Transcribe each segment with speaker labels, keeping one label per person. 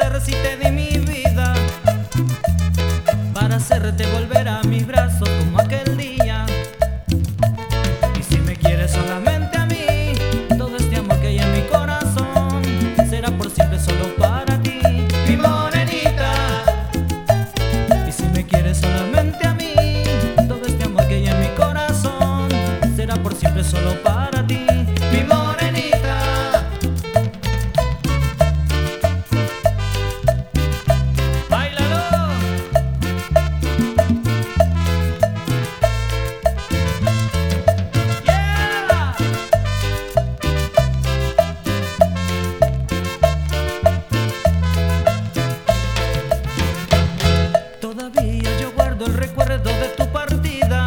Speaker 1: ofrecer si te di mi vida para hacerte volver a mis brazos como aquel día? Y si me quieres solamente a mí, todo este amor que hay en mi corazón será por siempre solo para ti, mi morenita. Y si me quieres solamente a mí, todo este amor que hay en mi corazón será por siempre solo para ti, mi morenita. ¡Báilalo! ¡Yeah! Todavía yo guardo el recuerdo de tu partida.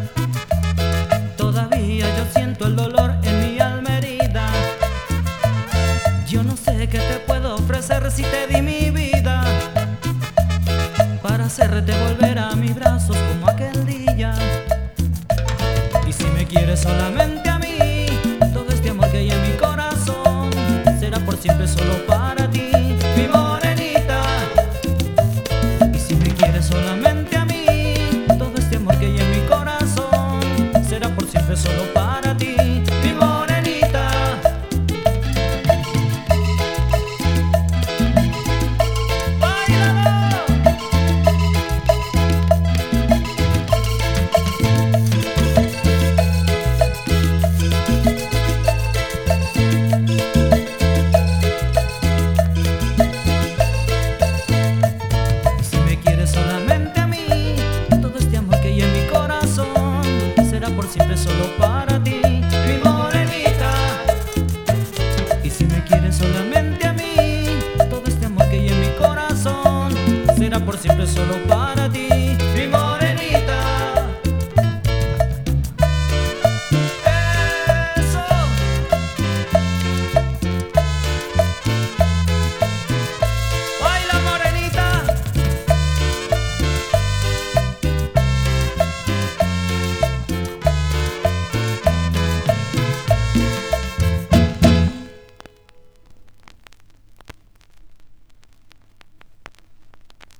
Speaker 1: Todavía yo siento el dolor en mi alma herida. Yo no sé qué te puedo ofrecer si te di mi vida para hacerte volver a mis brazos como aquel día. Y si me quieres solamente a mí, todo este amor que hay en mi corazón será por siempre solo para ti, mi morenita. Y si me quieres solamente a mí, todo este amor que hay en mi corazón será por siempre solo para ti, mi morenita. ¡Báilalo! Si me quieres solamente a mí, todo este amor que hay en mi corazón será por siempre solo para ti, mi morenita. Y si me quieres solamente